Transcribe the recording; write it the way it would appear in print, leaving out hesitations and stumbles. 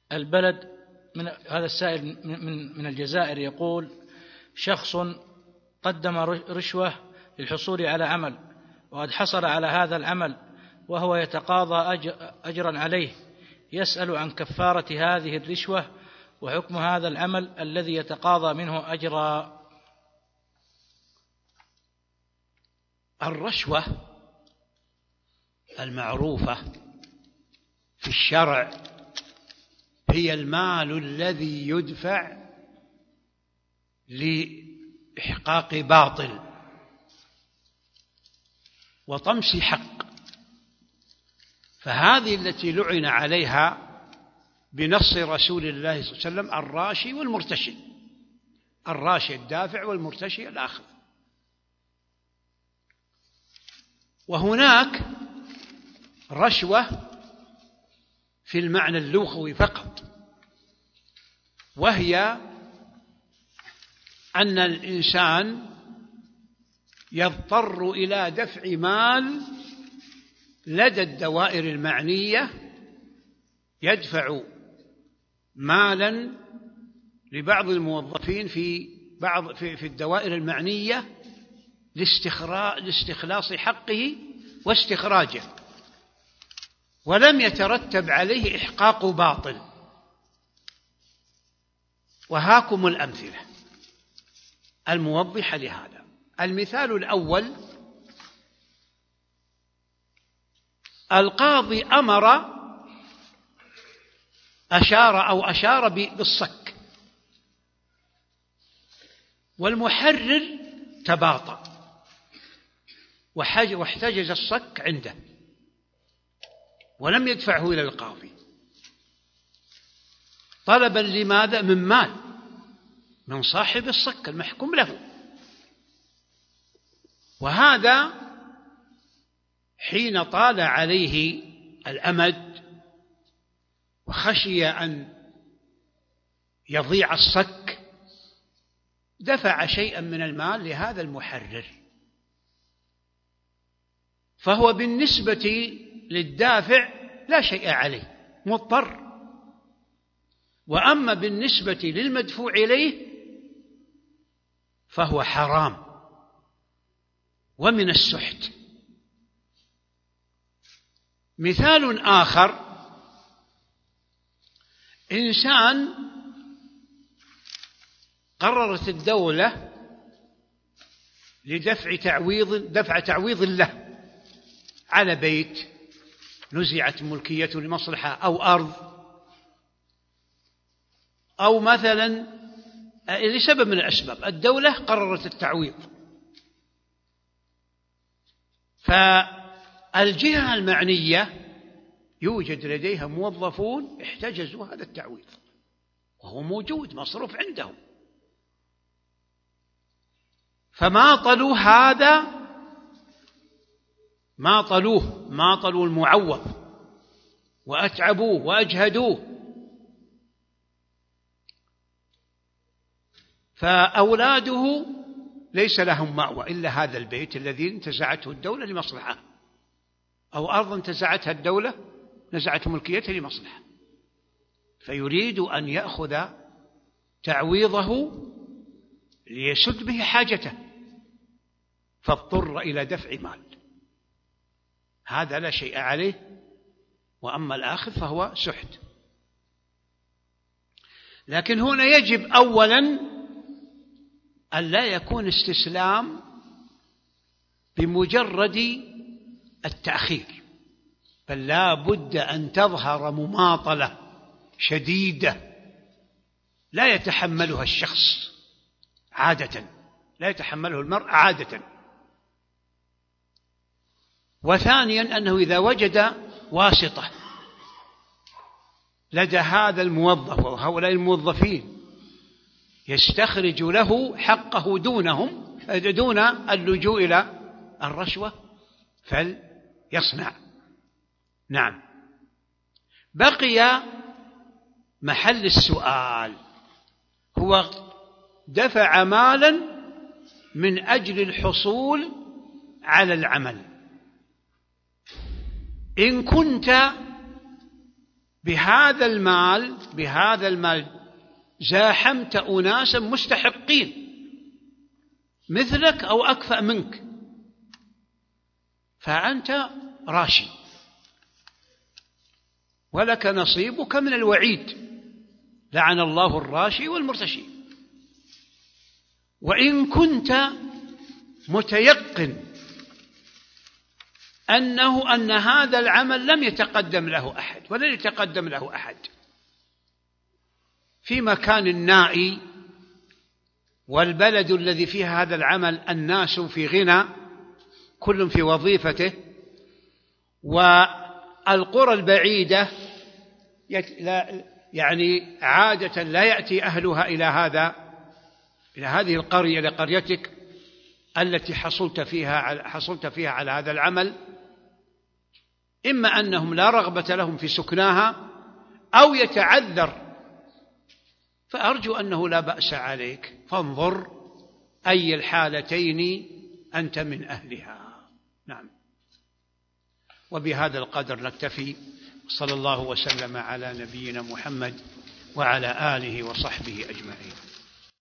البلد من هذا السائل من الجزائر يقول: شخص قدم رشوة للحصول على عمل، وقد حصل على هذا العمل وهو يتقاضى أجرا عليه، يسأل عن كفارة هذه الرشوة وحكم هذا العمل الذي يتقاضى منه أجرا. الرشوة المعروفة في الشرع هي المال الذي يدفع لإحقاق باطل وطمس حق، فهذه التي لعن عليها بنص رسول الله صلى الله عليه وسلم الراشي والمرتشي. الراشي الدافع والمرتشي الآخذ. وهناك رشوة في المعنى اللغوي فقط، وهي أن الإنسان يضطر إلى دفع مال لدى الدوائر المعنية، يدفع مالا لبعض الموظفين في الدوائر المعنية لاستخلاص حقه واستخراجه، ولم يترتب عليه إحقاق باطل. وهاكم الأمثلة الموضحة لهذا. المثال الأول: القاضي أشار بالصك، والمحرر تباطأ واحتجز الصك عنده ولم يدفعه إلى القاضي، طلبا لماذا؟ من مال من صاحب الصك المحكوم له. وهذا حين طال عليه الأمد وخشي أن يضيع الصك دفع شيئا من المال لهذا المحرر، فهو بالنسبة للدافع لا شيء عليه، مضطر. وأما بالنسبة للمدفوع إليه فهو حرام ومن السحت. مثال آخر: إنسان قررت الدولة لدفع تعويض له على بيت نزعت ملكيته لمصلحة أو أرض أو مثلا لسبب من الأسباب، الدولة قررت التعويض، فالجهة المعنية يوجد لديها موظفون احتجزوا هذا التعويض وهو موجود مصروف عندهم، فماطلوا هذا، ماطلوا المعوض وأتعبوه وأجهدوه، فأولاده ليس لهم مأوى إلا هذا البيت الذي انتزعته الدولة لمصلحة، أو أرض انتزعتها الدولة نزعت ملكيتها لمصلحة، فيريد أن يأخذ تعويضه ليسد به حاجته، فاضطر إلى دفع مال، هذا لا شيء عليه. وأما الآخذ فهو سحت. لكن هنا يجب أولا أن لا يكون استسلام بمجرد التأخير، بل لا بد أن تظهر مماطلة شديدة لا يتحملها الشخص عادة، لا يتحمله المرء عادة. وثانيا أنه إذا وجد واسطة لدى هذا الموظف وهؤلاء الموظفين يستخرج له حقه دون اللجوء إلى الرشوة فليصنع. نعم. بقي محل السؤال، هو دفع مالا من أجل الحصول على العمل. إن كنت بهذا المال زاحمت أناسا مستحقين مثلك أو أكفأ منك، فأنت راشي ولك نصيبك من الوعيد، لعن الله الراشي والمرتشي. وإن كنت متيقن أن هذا العمل لم يتقدم له أحد ولن يتقدم له أحد، في مكان نائي والبلد الذي فيه هذا العمل الناس في غنى كل في وظيفته، والقرى البعيدة يعني عادة لا يأتي أهلها إلى هذه القرية، إلى قريتك التي حصلت فيها على هذا العمل، إما أنهم لا رغبة لهم في سكناها أو يتعذر، فأرجو أنه لا بأس عليك، فانظر أي الحالتين أنت من أهلها. نعم. وبهذا القدر نكتفي، صلى الله وسلم على نبينا محمد وعلى آله وصحبه أجمعين.